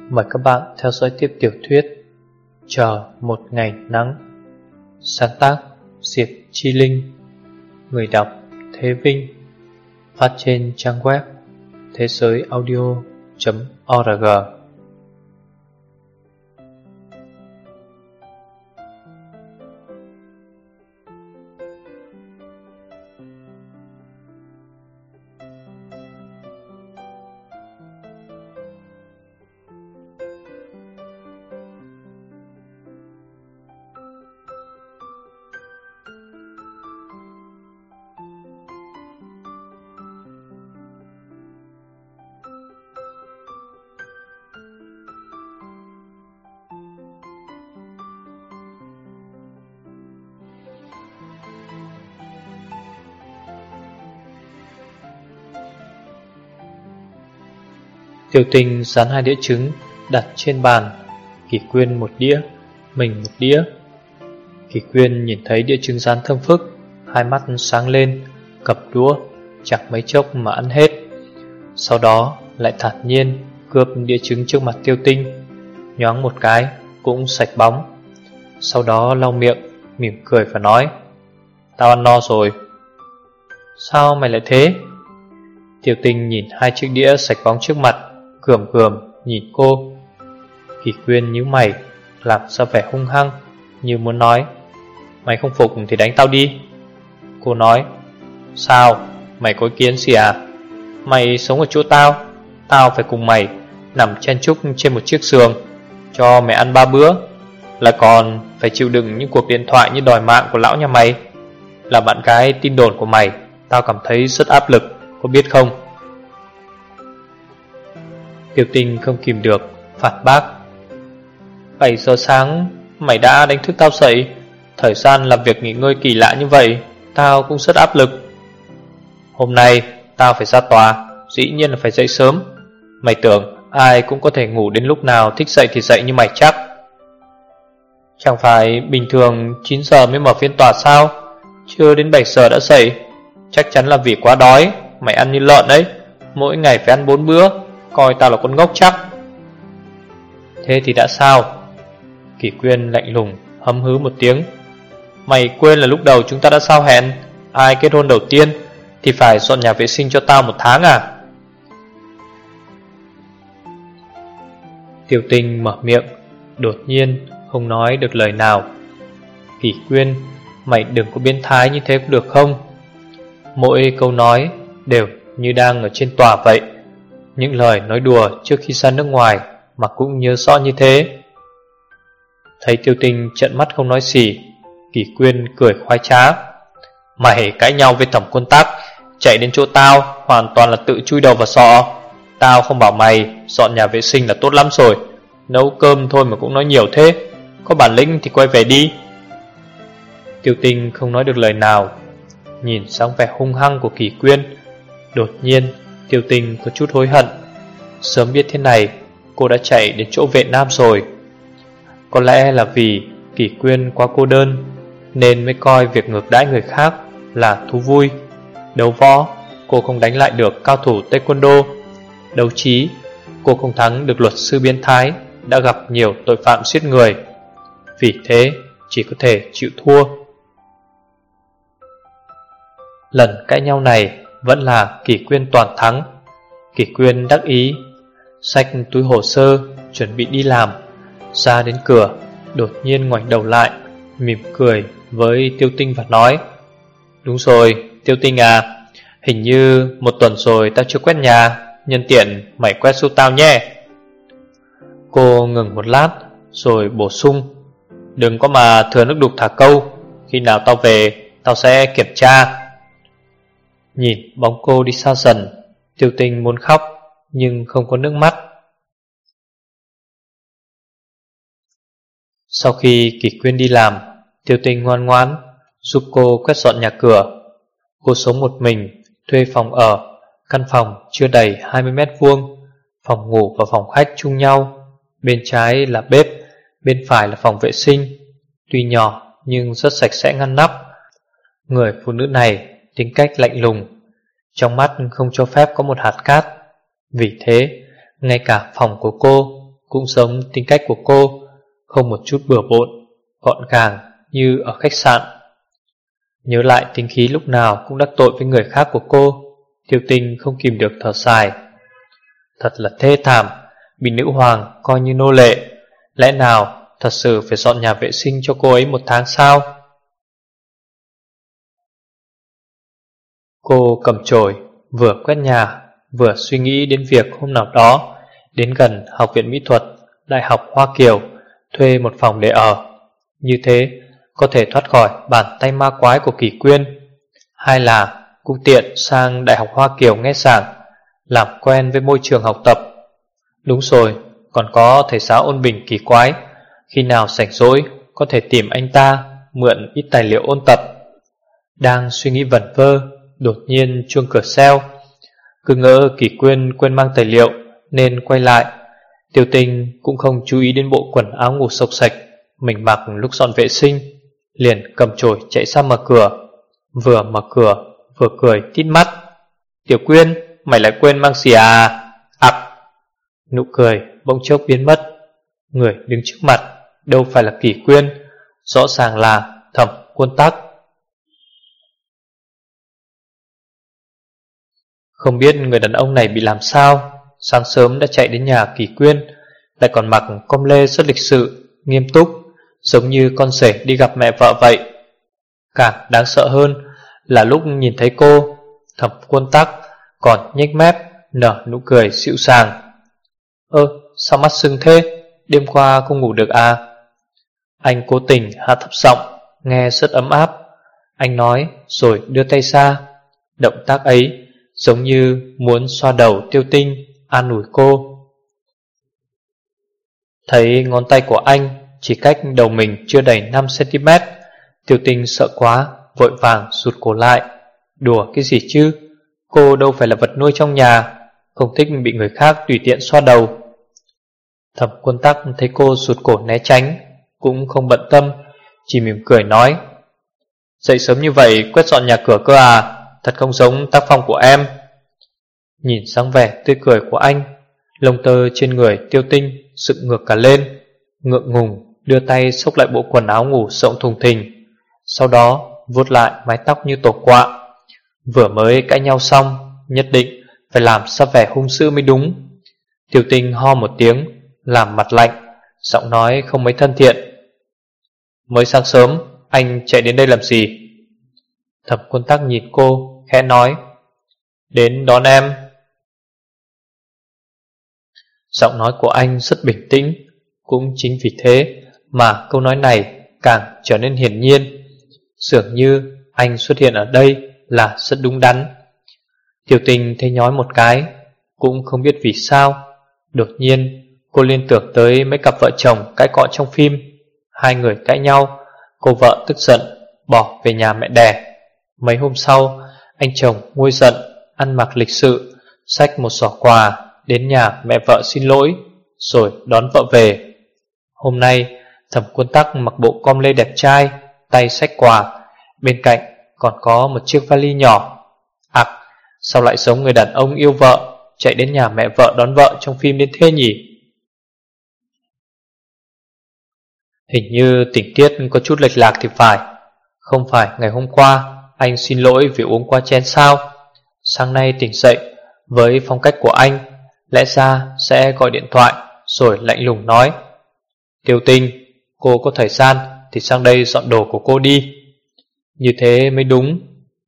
Mời các bạn theo dõi tiếp tiểu thuyết Chờ một ngày nắng. Sáng tác Diệp Chi Linh. Người đọc Thế Vinh. Phát trên trang web thế giới audio.org. Tiểu Tình dán 2 đĩa trứng đặt trên bàn. Kỷ Quyên 1 đĩa, mình 1 đĩa. Kỷ Quyên nhìn thấy đĩa trứng rán thơm phức, hai mắt sáng lên, cặp đũa, chẳng mấy chốc mà ăn hết. Sau đó lại thản nhiên cướp đĩa trứng trước mặt Tiêu Tinh, nhoáng một cái cũng sạch bóng. Sau đó lau miệng, mỉm cười và nói: "Tao ăn no rồi." "Sao mày lại thế?" Tiêu Tinh nhìn 2 chiếc đĩa sạch bóng trước mặt, gườm nhìn cô. Kỷ Quyên nhíu mày, làm ra vẻ hung hăng, như muốn nói: "Mày không phục thì đánh tao đi." Cô nói: "Sao, mày có ý kiến gì à? Mày sống ở chỗ tao, tao phải cùng mày nằm chen chúc trên một chiếc giường, cho mày ăn 3 bữa, là còn phải chịu đựng những cuộc điện thoại như đòi mạng của lão nhà mày. Là bạn gái tin đồn của mày, tao cảm thấy rất áp lực, có biết không?" Tiêu Tinh không kìm được, phản bác: "7 giờ sáng mày đã đánh thức tao dậy. Thời gian làm việc nghỉ ngơi kỳ lạ như vậy, tao cũng rất áp lực. Hôm nay tao phải ra tòa, dĩ nhiên là phải dậy sớm. Mày tưởng ai cũng có thể ngủ đến lúc nào thích dậy thì dậy như mày chắc? Chẳng phải bình thường 9 giờ mới mở phiên tòa sao? Chưa đến 7 giờ đã dậy. Chắc chắn là vì quá đói. Mày ăn như lợn đấy, mỗi ngày phải ăn 4 bữa, coi tao là con ngốc chắc." "Thế thì đã sao?" Kỷ Quyên lạnh lùng hấm hứ một tiếng: "Mày quên là lúc đầu chúng ta đã sao hẹn, ai kết hôn đầu tiên thì phải dọn nhà vệ sinh cho tao 1 tháng à?" Tiêu Tinh mở miệng, đột nhiên không nói được lời nào. "Kỷ Quyên, mày đừng có biến thái như thế có được không?" Mỗi câu nói đều như đang ở trên tòa vậy. Những lời nói đùa trước khi ra nước ngoài mà cũng nhớ rõ như thế. Thấy Tiêu Tinh trợn mắt không nói gì, Kỷ Quyên cười khoái trá: "Mày cãi nhau với Thẩm Quân Tắc, chạy đến chỗ tao hoàn toàn là tự chui đầu vào sọ. Tao không bảo mày dọn nhà vệ sinh là tốt lắm rồi, nấu cơm thôi mà cũng nói nhiều thế. Có bản lĩnh thì quay về đi." Tiêu Tinh không nói được lời nào, nhìn dáng vẻ hung hăng của Kỷ Quyên. Đột nhiên Tiêu Tinh có chút hối hận. Sớm biết thế này, cô đã chạy đến chỗ vệ nam rồi. Có lẽ là vì Kỷ Quyên quá cô đơn, nên mới coi việc ngược đãi người khác là thú vui. Đấu võ, cô không đánh lại được cao thủ taekwondo. Đấu trí, cô không thắng được luật sư biến thái đã gặp nhiều tội phạm giết người. Vì thế chỉ có thể chịu thua. Lần cãi nhau này vẫn là Kỷ Quyên toàn thắng. Kỷ Quyên đắc ý, xách túi hồ sơ chuẩn bị đi làm. Ra đến cửa, đột nhiên ngoảnh đầu lại, mỉm cười với Tiêu Tinh và nói: "Đúng rồi, Tiêu Tinh à, hình như 1 tuần rồi tao chưa quét nhà, nhân tiện mày quét giúp tao nhé." Cô ngừng một lát rồi bổ sung: "Đừng có mà thừa nước đục thả câu, khi nào tao về tao sẽ kiểm tra." Nhìn bóng cô đi xa dần, Tiêu Tinh muốn khóc nhưng không có nước mắt. Sau khi Kỷ Quyên đi làm, Tiêu Tinh ngoan ngoãn giúp cô quét dọn nhà cửa. Cô sống một mình, thuê phòng ở. Căn phòng chưa đầy 20 mét vuông, phòng ngủ và phòng khách chung nhau. Bên trái là bếp, bên phải là phòng vệ sinh. Tuy nhỏ nhưng rất sạch sẽ ngăn nắp. Người phụ nữ này tính cách lạnh lùng, trong mắt không cho phép có một hạt cát. Vì thế, ngay cả phòng của cô cũng giống tính cách của cô, không một chút bừa bộn, gọn gàng như ở khách sạn. Nhớ lại tính khí lúc nào cũng đắc tội với người khác của cô, Tiêu Tinh không kìm được thở dài. Thật là thê thảm, bị nữ hoàng coi như nô lệ. Lẽ nào thật sự phải dọn nhà vệ sinh cho cô ấy 1 tháng sao? Cô cầm chổi, vừa quét nhà, vừa suy nghĩ đến việc hôm nào đó đến gần Học viện Mỹ thuật Đại học Hoa Kiều thuê một phòng để ở. Như thế có thể thoát khỏi bàn tay ma quái của Kỷ Quyên, hay là cũng tiện sang Đại học Hoa Kiều nghe giảng, làm quen với môi trường học tập. Đúng rồi, còn có thầy giáo ôn bình kỳ quái, khi nào rảnh rỗi có thể tìm anh ta mượn ít tài liệu ôn tập. Đang suy nghĩ vẩn vơ, đột nhiên chuông cửa reo. Cứ ngỡ Kỷ Quyên quên mang tài liệu nên quay lại. Tiêu Tinh cũng không chú ý đến bộ quần áo ngủ xộc xạch mình mặc lúc dọn vệ sinh, liền cầm chổi chạy ra mở cửa. Vừa mở cửa vừa cười tít mắt. Tiểu Quyên, mày lại quên mang xì à? Nụ cười bỗng chốc biến mất. Người đứng trước mặt đâu phải là Kỷ Quyên, rõ ràng là Thẩm Quân Tắc. Không biết người đàn ông này bị làm sao, sáng sớm đã chạy đến nhà Kỷ Quyên, lại còn mặc com lê rất lịch sự, nghiêm túc, giống như con rể đi gặp mẹ vợ vậy. Càng đáng sợ hơn là lúc nhìn thấy cô, Thẩm Quân Tắc còn nhếch mép nở nụ cười dịu dàng. Sao mắt sưng thế? Đêm qua không ngủ được à? Anh cố tình hạ thấp giọng, nghe rất ấm áp. Anh nói rồi đưa tay ra. Động tác ấy giống như muốn xoa đầu Tiêu Tinh, an ủi cô. Thấy ngón tay của anh chỉ cách đầu mình chưa đầy 5cm, Tiêu Tinh sợ quá, vội vàng rụt cổ lại. Đùa cái gì chứ? Cô đâu phải là vật nuôi trong nhà, không thích bị người khác tùy tiện xoa đầu. Thẩm Quân Tắc thấy cô rụt cổ né tránh, cũng không bận tâm, chỉ mỉm cười nói: Dậy sớm như vậy quét dọn nhà cửa cơ à? Thật không giống tác phong của em. Nhìn dáng vẻ tươi cười của anh, lông tơ trên người Tiêu Tinh dựng ngược cả lên, ngượng ngùng đưa tay xốc lại bộ quần áo ngủ rộng thùng thình, sau đó vuốt lại mái tóc như tổ quạ. Vừa mới cãi nhau xong, nhất định phải làm ra vẻ hung dữ mới đúng. Tiêu Tinh ho một tiếng, làm mặt lạnh, giọng nói không mấy thân thiện. Mới sáng sớm, anh chạy đến đây làm gì? Thẩm Quân Tắc nhìn cô, khẽ nói: Đến đón em. Giọng nói của anh rất bình tĩnh, cũng chính vì thế mà câu nói này càng trở nên hiển nhiên. Dường như anh xuất hiện ở đây là rất đúng đắn. Tiêu Tinh thấy nhói một cái, cũng không biết vì sao. Đột nhiên cô liên tưởng tới mấy cặp vợ chồng cãi cọ trong phim. Hai người cãi nhau, cô vợ tức giận bỏ về nhà mẹ đẻ. Mấy hôm sau, anh chồng nguôi giận, ăn mặc lịch sự, xách một giỏ quà đến nhà mẹ vợ xin lỗi, rồi đón vợ về. Hôm nay Thẩm Quân Tắc mặc bộ com lê đẹp trai, tay xách quà, bên cạnh còn có một chiếc vali nhỏ. Sao lại giống người đàn ông yêu vợ chạy đến nhà mẹ vợ đón vợ trong phim đến thế nhỉ? Hình như tình tiết có chút lệch lạc thì phải. Không phải ngày hôm qua anh xin lỗi vì uống qua chén sao? Sáng nay tỉnh dậy với phong cách của anh, lẽ ra sẽ gọi điện thoại rồi lạnh lùng nói: Tiêu Tinh, cô có thời gian thì sang đây dọn đồ của cô đi. Như thế mới đúng.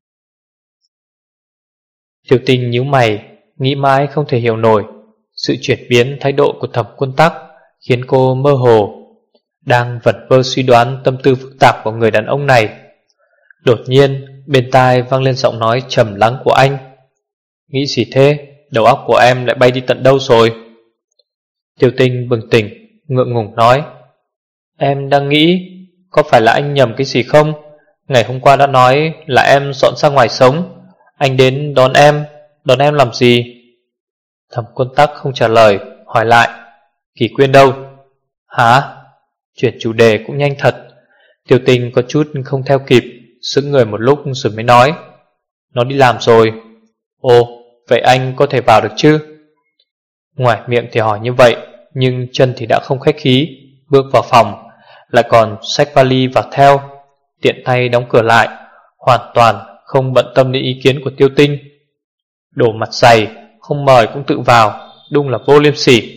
Tiêu Tinh nhíu mày, nghĩ mãi không thể hiểu nổi. Sự chuyển biến thái độ của Thẩm Quân Tắc khiến cô mơ hồ, đang vẩn vơ suy đoán tâm tư phức tạp của người đàn ông này. Đột nhiên bên tai vang lên giọng nói trầm lắng của anh: Nghĩ gì thế? Đầu óc của em lại bay đi tận đâu rồi? Tiêu Tinh bừng tỉnh, ngượng ngùng nói: Em đang nghĩ, có phải là anh nhầm cái gì không? Ngày hôm qua đã nói là em dọn ra ngoài sống. Anh đến đón em làm gì? Thẩm Quân Tắc không trả lời, hỏi lại: Kỷ Quyên đâu? Hả? Chuyển chủ đề cũng nhanh thật. Tiêu Tinh có chút không theo kịp, sững người một lúc rồi mới nói: Nó đi làm rồi. Ồ, vậy anh có thể vào được chứ? Ngoài miệng thì hỏi như vậy, nhưng chân thì đã không khách khí, bước vào phòng, lại còn xách vali vào theo, tiện tay đóng cửa lại, hoàn toàn không bận tâm đến ý kiến của Tiêu Tinh. Đổ mặt dày, không mời cũng tự vào, đúng là vô liêm sỉ.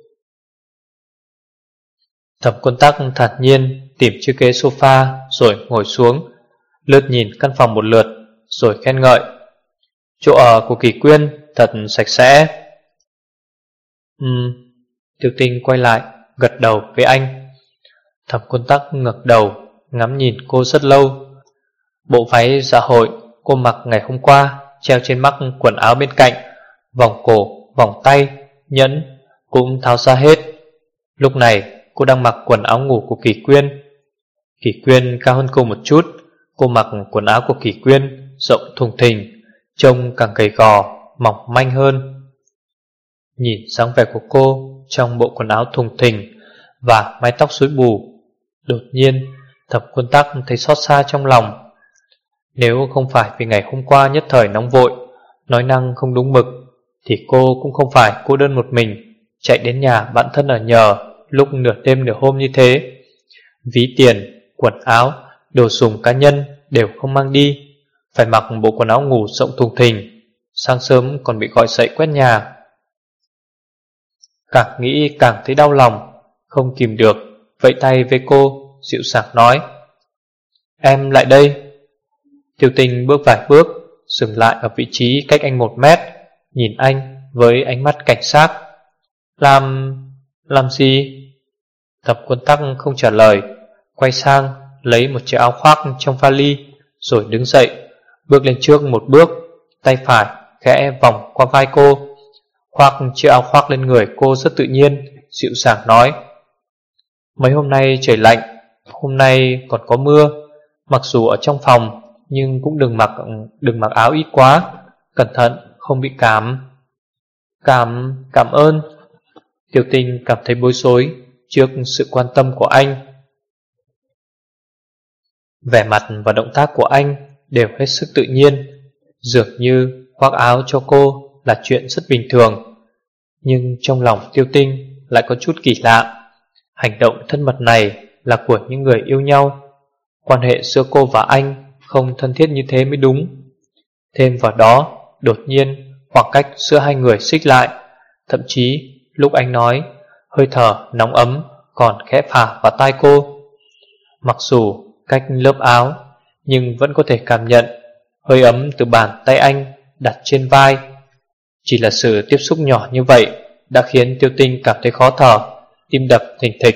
Thẩm Quân Tắc thản nhiên tìm chiếc ghế sofa rồi ngồi xuống, lướt nhìn căn phòng một lượt rồi khen ngợi: chỗ ở của Kỳ Quyên thật sạch sẽ. Tiêu Tinh quay lại gật đầu với anh. Thẩm Quân Tắc ngẩng đầu ngắm nhìn cô rất lâu. Bộ váy dạ hội cô mặc ngày hôm qua treo trên mắc quần áo bên cạnh, vòng cổ, vòng tay, nhẫn cũng tháo ra hết. Lúc này cô đang mặc quần áo ngủ của Kỳ Quyên. Kỳ Quyên cao hơn cô một chút, cô mặc quần áo của Kỳ Quyên rộng thùng thình, trông càng gầy gò, mỏng manh hơn. Nhìn dáng vẻ của cô trong bộ quần áo thùng thình và mái tóc rối bù, đột nhiên Thẩm Quân Tắc thấy xót xa trong lòng. Nếu không phải vì ngày hôm qua nhất thời nóng vội, nói năng không đúng mực, thì cô cũng không phải cô đơn một mình chạy đến nhà bạn thân ở nhờ lúc nửa đêm nửa hôm như thế. Ví tiền, quần áo, đồ dùng cá nhân đều không mang đi, phải mặc bộ quần áo ngủ rộng thùng thình, sáng sớm còn bị gọi dậy quét nhà. Càng nghĩ càng thấy đau lòng, không kìm được vẫy tay với cô, dịu dàng nói: em lại đây. Tiêu Tinh bước vài bước, dừng lại ở vị trí cách anh 1 mét, nhìn anh với ánh mắt cảnh giác. Làm gì? Thẩm Quân Tắc không trả lời, quay sang lấy một chiếc áo khoác trong vali, rồi đứng dậy, bước lên trước một bước, tay phải khẽ vòng qua vai cô, khoác chiếc áo khoác lên người cô rất tự nhiên, dịu dàng nói: mấy hôm nay trời lạnh, hôm nay còn có mưa, mặc dù ở trong phòng nhưng cũng đừng mặc áo ít quá, cẩn thận không bị cảm. Cảm ơn. Tiêu Tinh cảm thấy bối rối trước sự quan tâm của anh. Vẻ mặt và động tác của anh đều hết sức tự nhiên, dường như khoác áo cho cô là chuyện rất bình thường. Nhưng trong lòng Tiêu Tinh lại có chút kỳ lạ. Hành động thân mật này là của những người yêu nhau. Quan hệ giữa cô và anh không thân thiết như thế mới đúng. Thêm vào đó, đột nhiên khoảng cách giữa hai người xích lại. Thậm chí lúc anh nói, hơi thở nóng ấm còn khẽ phả vào tai cô. Mặc dù cách lớp áo, nhưng vẫn có thể cảm nhận hơi ấm từ bàn tay anh đặt trên vai. Chỉ là sự tiếp xúc nhỏ như vậy đã khiến Tiêu Tinh cảm thấy khó thở, tim đập thình thịch.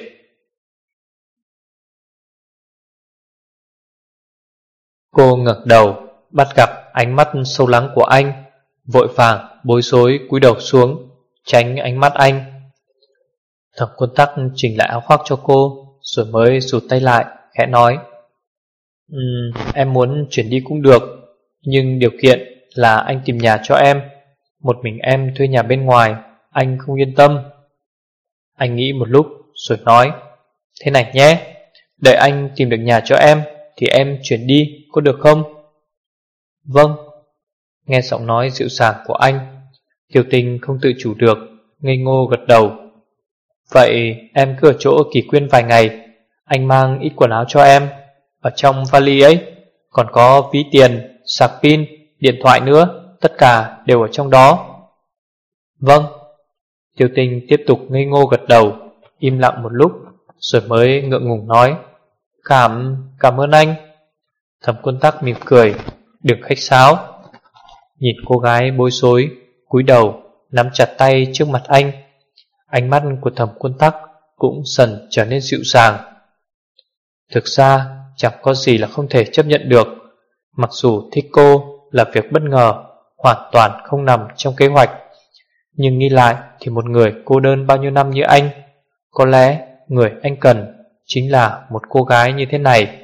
Cô ngẩng đầu, bắt gặp ánh mắt sâu lắng của anh, vội vàng bối rối cúi đầu xuống, tránh ánh mắt anh. Thẩm Quân Tắc chỉnh lại áo khoác cho cô, rồi mới rụt tay lại, khẽ nói: em muốn chuyển đi cũng được, nhưng điều kiện là anh tìm nhà cho em. Một mình em thuê nhà bên ngoài, anh không yên tâm. Anh nghĩ một lúc rồi nói: thế này nhé, đợi anh tìm được nhà cho em thì em chuyển đi, có được không? Vâng. Nghe giọng nói dịu dàng của anh, Tiêu Tinh không tự chủ được, ngây ngô gật đầu. Vậy em cứ ở chỗ Kỳ Quyên vài ngày, anh mang ít quần áo cho em. Ở trong vali ấy còn có ví tiền, sạc pin, điện thoại nữa, tất cả đều ở trong đó. Vâng. Tiêu Tinh tiếp tục ngây ngô gật đầu, im lặng một lúc rồi mới ngượng ngùng nói: Cảm ơn anh. Thẩm Quân Tắc mỉm cười: đừng khách sáo. Nhìn cô gái bối rối, cúi đầu nắm chặt tay trước mặt anh, ánh mắt của Thẩm Quân Tắc cũng dần trở nên dịu dàng. Thực ra chẳng có gì là không thể chấp nhận được. Mặc dù thích cô là việc bất ngờ, hoàn toàn không nằm trong kế hoạch, nhưng nghĩ lại thì một người cô đơn bao nhiêu năm như anh, có lẽ người anh cần chính là một cô gái như thế này.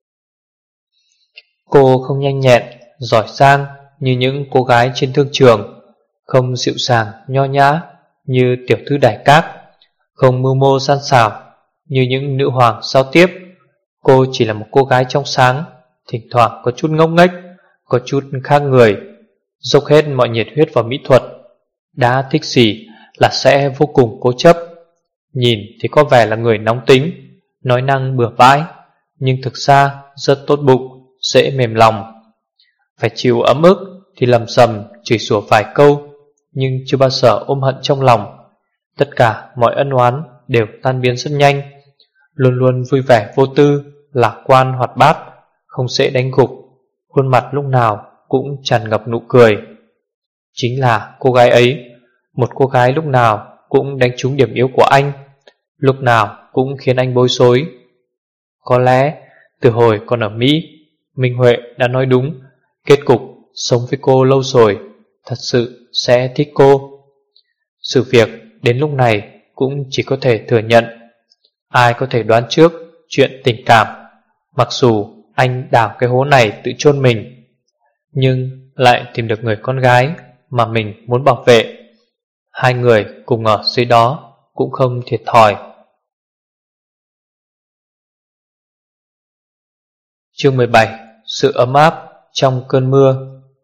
Cô không nhanh nhẹn, giỏi giang như những cô gái trên thương trường, không dịu dàng nho nhã như tiểu thư Đài Các, không mưu mô gian xảo như những nữ hoàng giao tiếp. Cô chỉ là một cô gái trong sáng, thỉnh thoảng có chút ngốc nghếch, có chút khác người, dốc hết mọi nhiệt huyết vào mỹ thuật. Đã thích gì là sẽ vô cùng cố chấp, Nhìn thì có vẻ là người nóng tính, nói năng bừa bãi, nhưng thực ra rất tốt bụng, dễ mềm lòng. Phải chịu ấm ức thì lầm sầm chửi sủa vài câu, nhưng chưa bao giờ ôm hận trong lòng. Tất cả mọi ân oán đều tan biến rất nhanh, luôn luôn vui vẻ vô tư, lạc quan hoạt bát, không dễ đánh gục, khuôn mặt lúc nào cũng tràn ngập nụ cười. Chính là cô gái ấy, một cô gái lúc nào cũng đánh trúng điểm yếu của anh, lúc nào cũng khiến anh bối rối. Có lẽ từ hồi còn ở Mỹ, Minh Huệ đã nói đúng, kết cục sống với cô lâu rồi thật sự sẽ thích cô. Sự việc đến lúc này cũng chỉ có thể thừa nhận. Ai có thể đoán trước chuyện tình cảm, mặc dù anh đào cái hố này tự chôn mình, nhưng lại tìm được người con gái mà mình muốn bảo vệ. Hai người cùng ở dưới đó cũng không thiệt thòi. Chương 17. Sự ấm áp trong cơn mưa.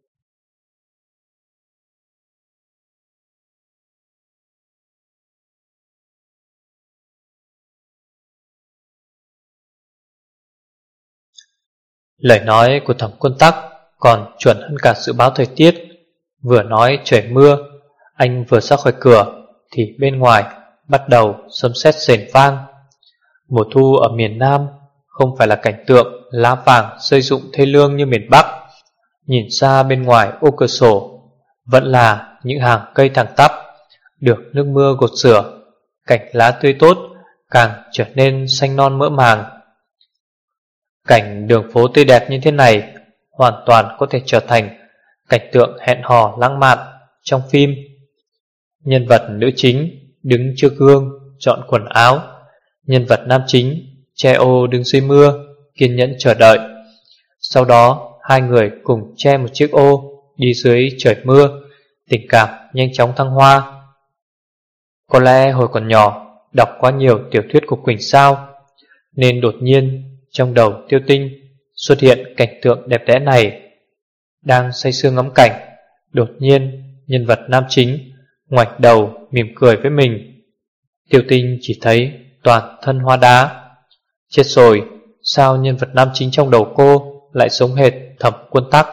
Lời nói của Thẩm Quân Tắc còn chuẩn hơn cả dự báo thời tiết. Vừa nói trời mưa, anh vừa ra khỏi cửa thì bên ngoài bắt đầu sấm sét rền vang. Mùa thu ở miền Nam không phải là cảnh tượng lá vàng rơi rụng thê lương như miền Bắc. Nhìn ra bên ngoài ô cửa sổ vẫn là những hàng cây thẳng tắp, được nước mưa gột rửa, cảnh lá tươi tốt càng trở nên xanh non mỡ màng. Cảnh đường phố tươi đẹp như thế này hoàn toàn có thể trở thành cảnh tượng hẹn hò lãng mạn trong phim. Nhân vật nữ chính đứng trước gương chọn quần áo, nhân vật nam chính che ô đứng dưới mưa kiên nhẫn chờ đợi. Sau đó hai người cùng che một chiếc ô đi dưới trời mưa, tình cảm nhanh chóng thăng hoa. Có lẽ hồi còn nhỏ đọc quá nhiều tiểu thuyết của Quỳnh Sao, nên đột nhiên trong đầu Tiêu Tinh xuất hiện cảnh tượng đẹp đẽ này. Đang say sưa ngắm cảnh, đột nhiên nhân vật nam chính ngoảnh đầu mỉm cười với mình. Tiêu Tinh chỉ thấy toàn thân hoa đá. Chết rồi, sao nhân vật nam chính trong đầu cô lại giống hệt Thẩm Quân Tắc?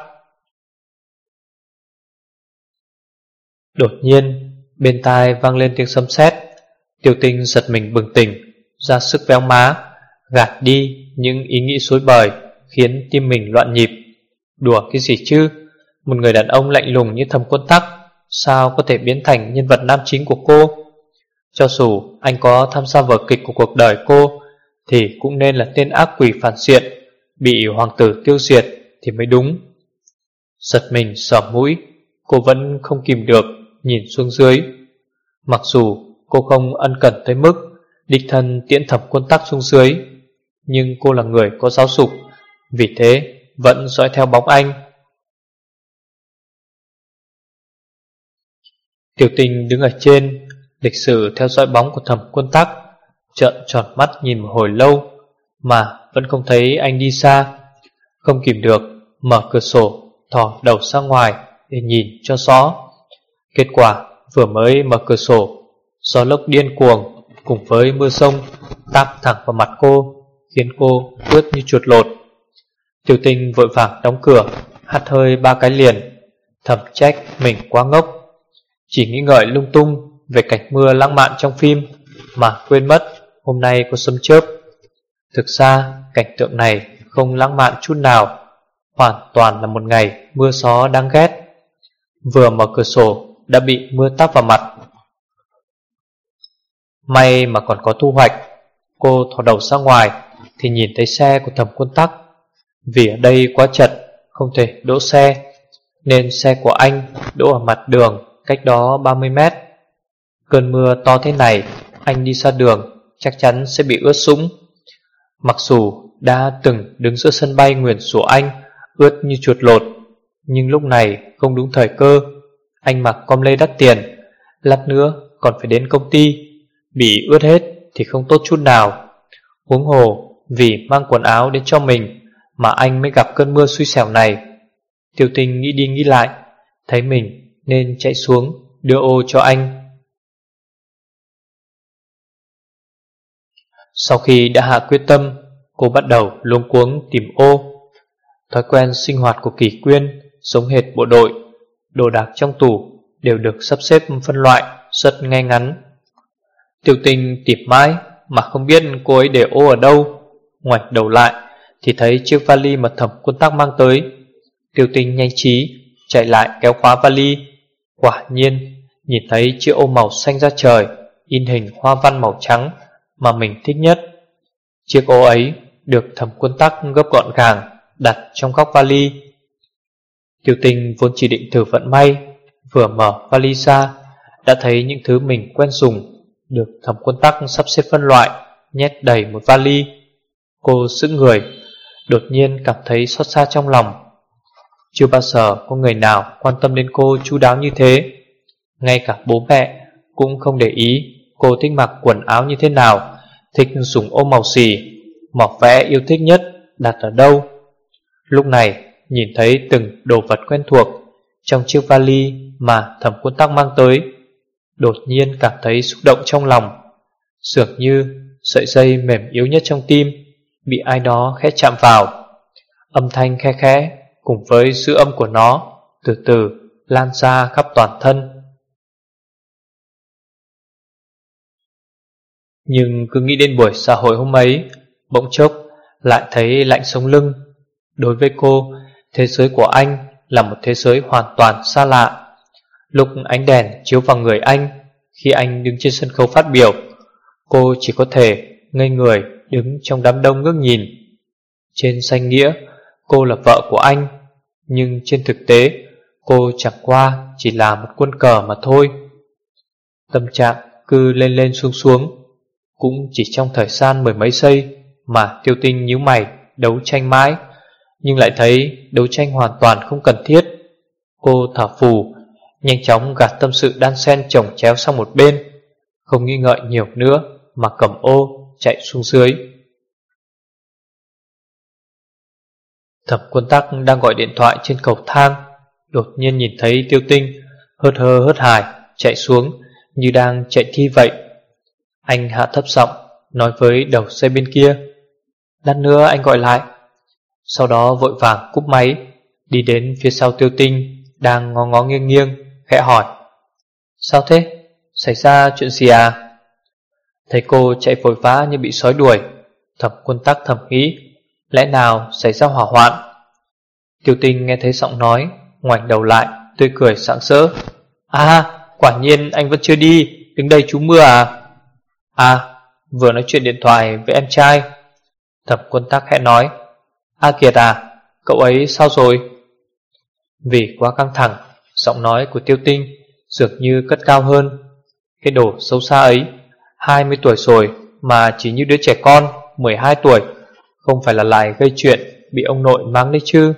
Đột nhiên bên tai vang lên tiếng sấm sét. Tiêu Tinh giật mình bừng tỉnh, ra sức véo má, gạt đi những ý nghĩ rối bời khiến tim mình loạn nhịp. Đùa cái gì chứ, một người đàn ông lạnh lùng như Thẩm Quân Tắc sao có thể biến thành nhân vật nam chính của cô? Cho dù anh có tham gia vở kịch của cuộc đời cô thì cũng nên là tên ác quỷ phản diện, bị hoàng tử tiêu diệt thì mới đúng. Giật mình sờ mũi, cô vẫn không kìm được nhìn xuống dưới. Mặc dù cô không ân cần tới mức đích thân tiễn Thẩm Quân Tắc xuống dưới, nhưng cô là người có giáo dục, vì thế vẫn dõi theo bóng anh. Tiểu Tình đứng ở trên, lịch sự theo dõi bóng của Thẩm Quân Tắc, trợn tròn mắt nhìn một hồi lâu mà vẫn không thấy anh đi xa. Không kìm được mở cửa sổ thò đầu ra ngoài để nhìn cho rõ. Kết quả vừa mới mở cửa sổ, gió lốc điên cuồng cùng với mưa rông táp thẳng vào mặt cô, khiến cô ướt như chuột lột. Tiểu Tình vội vàng đóng cửa, hắt hơi 3 cái liền, thầm trách mình quá ngốc, chỉ nghĩ ngợi lung tung về cảnh mưa lãng mạn trong phim mà quên mất hôm nay có sấm chớp. Thực ra cảnh tượng này không lãng mạn chút nào, hoàn toàn là một ngày mưa gió đáng ghét. Vừa mở cửa sổ đã bị mưa táp vào mặt. May mà còn có thu hoạch. Cô thò đầu ra ngoài thì nhìn thấy xe của Thẩm Quân Tắc. Vì ở đây quá chật, không thể đỗ xe, nên xe của anh đỗ ở mặt đường cách đó 30 mét. Cơn mưa to thế này, anh đi xa đường chắc chắn sẽ bị ướt sũng. Mặc dù đã từng đứng giữa sân bay nguyền rủa anh ướt như chuột lột, nhưng lúc này không đúng thời cơ. Anh mặc com lê đắt tiền, lát nữa còn phải đến công ty, bị ướt hết thì không tốt chút nào. Huống hồ vì mang quần áo đến cho mình mà anh mới gặp cơn mưa xui xẻo này. Tiểu Tình nghĩ đi nghĩ lại, thấy mình nên chạy xuống đưa ô cho anh. Sau khi đã hạ quyết tâm, cô bắt đầu luống cuống tìm ô. Thói quen sinh hoạt của Kỷ Quyên giống hệt bộ đội. Đồ đạc trong tủ đều được sắp xếp phân loại rất ngay ngắn. Tiêu Tinh tìm mãi mà không biết cô ấy để ô ở đâu. Ngoảnh đầu lại thì thấy chiếc vali mà Thẩm Quân Tắc mang tới. Tiêu Tinh nhanh trí chạy lại kéo khóa vali. Quả nhiên nhìn thấy chiếc ô màu xanh da trời in hình hoa văn màu trắng mà mình thích nhất. Chiếc ô ấy được Thẩm Quân Tắc gấp gọn gàng đặt trong góc vali. Tiêu Tinh vốn chỉ định thử vận may, vừa mở vali ra đã thấy những thứ mình quen dùng được Thẩm Quân Tắc sắp xếp phân loại nhét đầy một vali. Cô sững người, đột nhiên cảm thấy xót xa trong lòng. Chưa bao giờ có người nào quan tâm đến cô chu đáo như thế. Ngay cả bố mẹ cũng không để ý cô thích mặc quần áo như thế nào, thích dùng ô màu xì, mỏ vẽ yêu thích nhất đặt ở đâu. Lúc này nhìn thấy từng đồ vật quen thuộc trong chiếc vali mà Thẩm Quân Tắc mang tới, đột nhiên cảm thấy xúc động trong lòng. Dường như sợi dây mềm yếu nhất trong tim bị ai đó khẽ chạm vào. Âm thanh khe khẽ cùng với dư âm của nó từ từ lan ra khắp toàn thân. Nhưng cứ nghĩ đến buổi xã hội hôm ấy, bỗng chốc lại thấy lạnh sống lưng. Đối với cô, thế giới của anh là một thế giới hoàn toàn xa lạ. Lúc ánh đèn chiếu vào người anh, khi anh đứng trên sân khấu phát biểu, cô chỉ có thể ngây người đứng trong đám đông ngước nhìn. Trên danh nghĩa cô là vợ của anh, nhưng trên thực tế cô chẳng qua chỉ là một quân cờ mà thôi. Tâm trạng cứ lên lên xuống xuống. Cũng chỉ trong thời gian mười mấy giây mà Tiêu Tinh nhíu mày đấu tranh mãi, nhưng lại thấy đấu tranh hoàn toàn không cần thiết. Cô thở phù, nhanh chóng gạt tâm sự đan xen chồng chéo sang một bên, không nghi ngợi nhiều nữa mà cầm ô chạy xuống dưới. Thẩm Quân Tắc đang gọi điện thoại trên cầu thang, đột nhiên nhìn thấy Tiêu Tinh hớt hơ hớt hải chạy xuống như đang chạy thi vậy. Anh hạ thấp giọng nói với đầu dây bên kia, lát nữa anh gọi lại. Sau đó vội vàng cúp máy, đi đến phía sau Tiêu Tinh đang ngó ngó nghiêng nghiêng, khẽ hỏi, sao thế? Xảy ra chuyện gì à? Thấy cô chạy vội vã như bị sói đuổi, Thẩm Quân Tắc thầm nghĩ, lẽ nào xảy ra hỏa hoạn? Tiêu Tinh nghe thấy giọng nói, ngoảnh đầu lại, tươi cười rạng rỡ. À, quả nhiên anh vẫn chưa đi, đứng đây trú mưa à? À, vừa nói chuyện điện thoại với em trai. Thẩm Quân Tắc khẽ nói, A Kiệt à, cậu ấy sao rồi? Vì quá căng thẳng, giọng nói của Tiêu Tinh dường như cất cao hơn. Cái đồ xấu xa ấy, 20 tuổi rồi mà chỉ như đứa trẻ con 12 tuổi, không phải là lại gây chuyện bị ông nội mắng đấy chứ?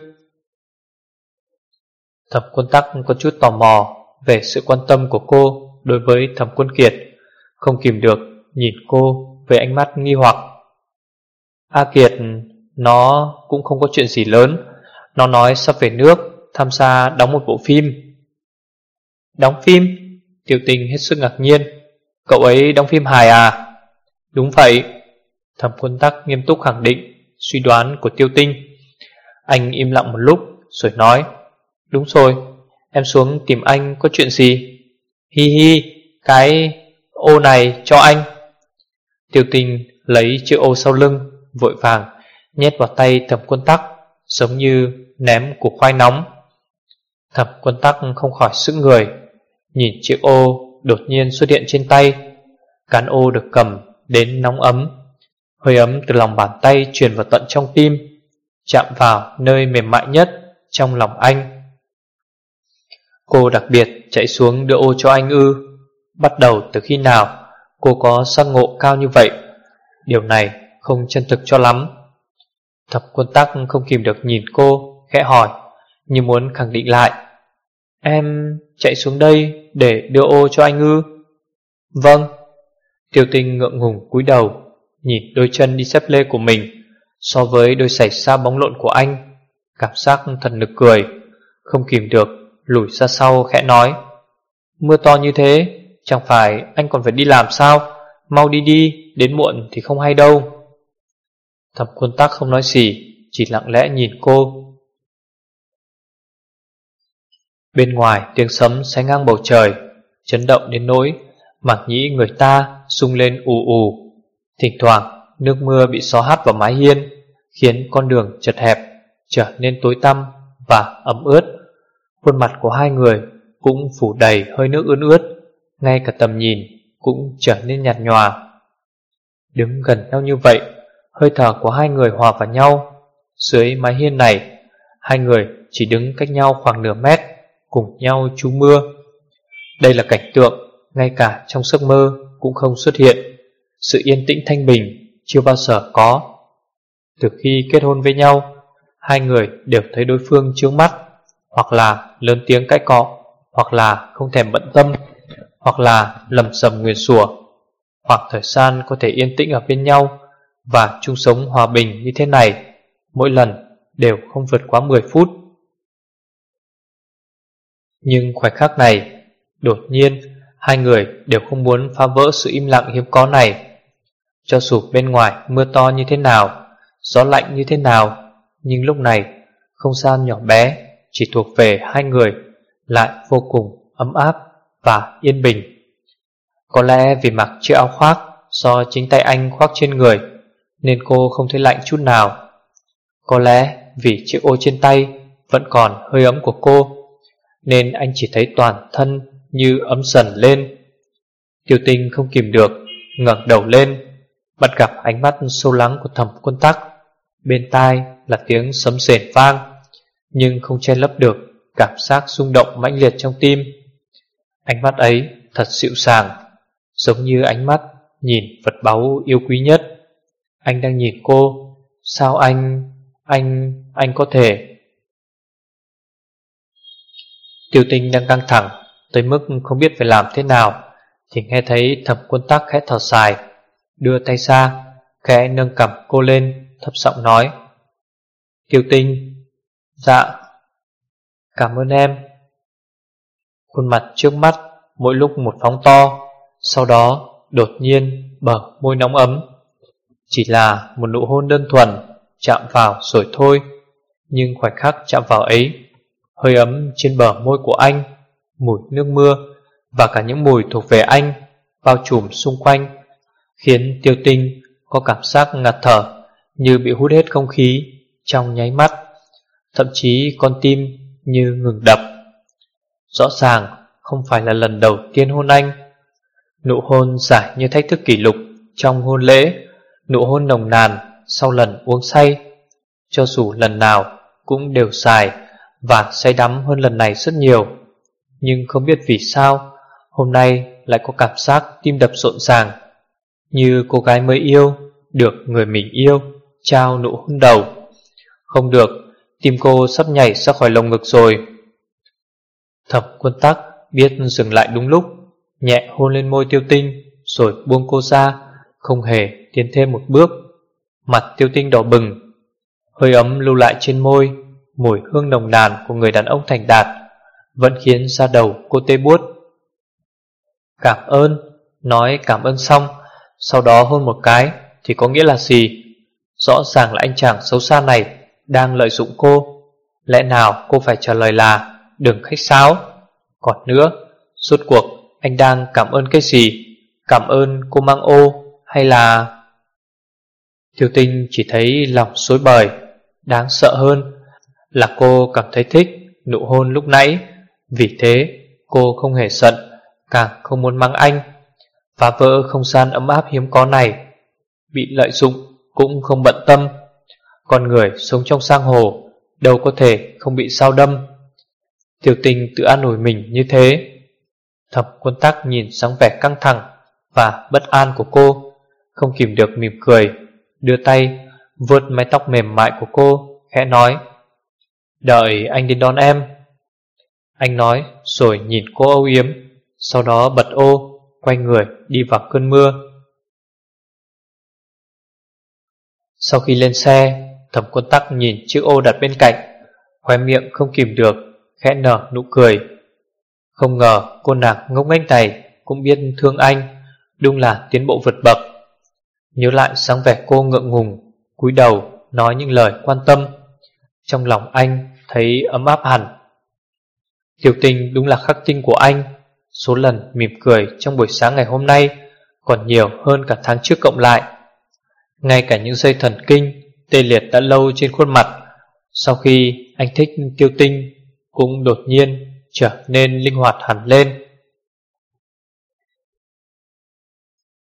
Thẩm Quân Tắc có chút tò mò về sự quan tâm của cô đối với Thẩm Quân Kiệt, không kìm được nhìn cô với ánh mắt nghi hoặc. A Kiệt, nó cũng không có chuyện gì lớn. Nó nói sắp về nước tham gia đóng một bộ phim. Đóng phim? Tiêu Tinh hết sức ngạc nhiên. Cậu ấy đóng phim hài à? Đúng vậy. Thẩm Quân Tắc nghiêm túc khẳng định suy đoán của Tiêu Tinh. Anh im lặng một lúc rồi nói, đúng rồi, em xuống tìm anh có chuyện gì? Hi hi, cái ô này cho anh. Tiêu Tinh lấy chiếc ô sau lưng, vội vàng nhét vào tay Thẩm Quân Tắc, giống như ném củ khoai nóng. Thẩm Quân Tắc không khỏi sững người, nhìn chiếc ô đột nhiên xuất hiện trên tay. Cán ô được cầm đến nóng ấm, hơi ấm từ lòng bàn tay truyền vào tận trong tim, chạm vào nơi mềm mại nhất trong lòng anh. Cô đặc biệt chạy xuống đưa ô cho anh ư? Bắt đầu từ khi nào cô có giác ngộ cao như vậy? Điều này không chân thực cho lắm. Thẩm Quân Tắc không kìm được nhìn cô, khẽ hỏi, như muốn khẳng định lại, em chạy xuống đây để đưa ô cho anh ư? Vâng. Tiêu Tinh ngượng ngùng cúi đầu, nhìn đôi chân đi dép lê của mình so với đôi giày sa bóng lộn của anh, cảm giác thật nực cười, không kìm được lùi ra sau khẽ nói, mưa to như thế, chẳng phải anh còn phải đi làm sao? Mau đi đi. đến muộn thì không hay đâu. Thẩm Quân Tắc không nói gì, chỉ lặng lẽ nhìn cô. Bên ngoài tiếng sấm sánh ngang bầu trời, chấn động đến nỗi mảng nhĩ người ta rung lên ù ù. Thỉnh thoảng nước mưa bị xó hắt vào mái hiên, khiến con đường chật hẹp trở nên tối tăm và ẩm ướt. Khuôn mặt của hai người cũng phủ đầy hơi nước ướt ướt, ngay cả tầm nhìn cũng trở nên nhạt nhòa. Đứng gần nhau như vậy, hơi thở của hai người hòa vào nhau. Dưới mái hiên này, hai người chỉ đứng cách nhau khoảng nửa mét, cùng nhau trú mưa. Đây là cảnh tượng ngay cả trong giấc mơ cũng không xuất hiện. Sự yên tĩnh thanh bình chưa bao giờ có. Từ khi kết hôn với nhau, hai người đều thấy đối phương chướng mắt, hoặc là lớn tiếng cãi cọ, hoặc là không thèm bận tâm, hoặc là lầm sầm nguyền rủa. Khoảng thời gian có thể yên tĩnh ở bên nhau và chung sống hòa bình như thế này, mỗi lần đều không vượt quá 10 phút. Nhưng khoảnh khắc này, đột nhiên hai người đều không muốn phá vỡ sự im lặng hiếm có này. Cho dù bên ngoài mưa to như thế nào, gió lạnh như thế nào, nhưng lúc này không gian nhỏ bé chỉ thuộc về hai người lại vô cùng ấm áp và yên bình. Có lẽ vì mặc chiếc áo khoác do chính tay anh khoác trên người nên cô không thấy lạnh chút nào. Có lẽ vì chiếc ô trên tay vẫn còn hơi ấm của cô nên anh chỉ thấy toàn thân như ấm dần lên. Tiêu Tinh không kìm được ngẩng đầu lên, bắt gặp ánh mắt sâu lắng của Thẩm Quân Tắc. Bên tai là tiếng sấm sền vang, nhưng không che lấp được cảm giác rung động mãnh liệt trong tim. Ánh mắt ấy thật dịu dàng, giống như ánh mắt nhìn vật báu yêu quý nhất. Anh đang nhìn cô. Sao anh có thể... Tiêu Tinh đang căng thẳng tới mức không biết phải làm thế nào, thì nghe thấy Thẩm Quân Tắc khẽ thở dài, đưa tay ra, khẽ nâng cằm cô lên, thấp giọng nói: Tiêu Tinh. Dạ. Cảm ơn em. Khuôn mặt trước mắt mỗi lúc một phóng to, sau đó đột nhiên bờ môi nóng ấm. Chỉ là một nụ hôn đơn thuần, chạm vào rồi thôi. Nhưng khoảnh khắc chạm vào ấy, hơi ấm trên bờ môi của anh, mùi nước mưa và cả những mùi thuộc về anh bao trùm xung quanh, khiến Tiêu Tinh có cảm giác ngạt thở, như bị hút hết không khí trong nháy mắt. Thậm chí con tim như ngừng đập. Rõ ràng không phải là lần đầu tiên hôn anh. Nụ hôn dài như thách thức kỷ lục trong hôn lễ, nụ hôn nồng nàn sau lần uống say. Cho dù lần nào cũng đều dài và say đắm hơn lần này rất nhiều, nhưng không biết vì sao hôm nay lại có cảm giác tim đập rộn ràng, như cô gái mới yêu được người mình yêu trao nụ hôn đầu. Không được, tim cô sắp nhảy ra khỏi lồng ngực rồi. Thẩm Quân Tắc biết dừng lại đúng lúc, nhẹ hôn lên môi Tiêu Tinh rồi buông cô ra, không hề tiến thêm một bước. Mặt Tiêu Tinh đỏ bừng, hơi ấm lưu lại trên môi, mùi hương nồng nàn của người đàn ông thành đạt vẫn khiến da đầu cô tê buốt. Cảm ơn. Nói cảm ơn xong, sau đó hôn một cái thì có nghĩa là gì? Rõ ràng là anh chàng xấu xa này đang lợi dụng cô. Lẽ nào cô phải trả lời là đừng khách sáo? Còn nữa, rốt cuộc anh đang cảm ơn cái gì? Cảm ơn cô mang ô hay là... Tiêu Tinh chỉ thấy lòng rối bời. Đáng sợ hơn là cô cảm thấy thích nụ hôn lúc nãy. Vì thế cô không hề giận, càng không muốn mắng anh. Phá vỡ không gian ấm áp hiếm có này, bị lợi dụng cũng không bận tâm. Con người sống trong giang hồ đâu có thể không bị sao đâm. Tiêu Tinh tự an ủi mình như thế. Thẩm Quân Tắc nhìn dáng vẻ căng thẳng và bất an của cô, không kìm được mỉm cười, đưa tay vuốt mái tóc mềm mại của cô, khẽ nói: Đợi anh đến đón em. Anh nói rồi nhìn cô âu yếm, sau đó bật ô, quay người đi vào cơn mưa. Sau khi lên xe, Thẩm Quân Tắc nhìn chiếc ô đặt bên cạnh, khóe miệng không kìm được khẽ nở nụ cười. Không ngờ cô nàng ngốc nghếch này cũng biết thương anh, đúng là tiến bộ vượt bậc. Nhớ lại sáng vẻ cô ngượng ngùng cúi đầu nói những lời quan tâm, trong lòng anh thấy ấm áp hẳn. Tiểu Tình đúng là khắc tinh của anh. Số lần mỉm cười trong buổi sáng ngày hôm nay còn nhiều hơn cả tháng trước cộng lại. Ngay cả những dây thần kinh tê liệt đã lâu trên khuôn mặt, sau khi anh thích Tiêu Tinh cũng đột nhiên trở nên linh hoạt hẳn lên.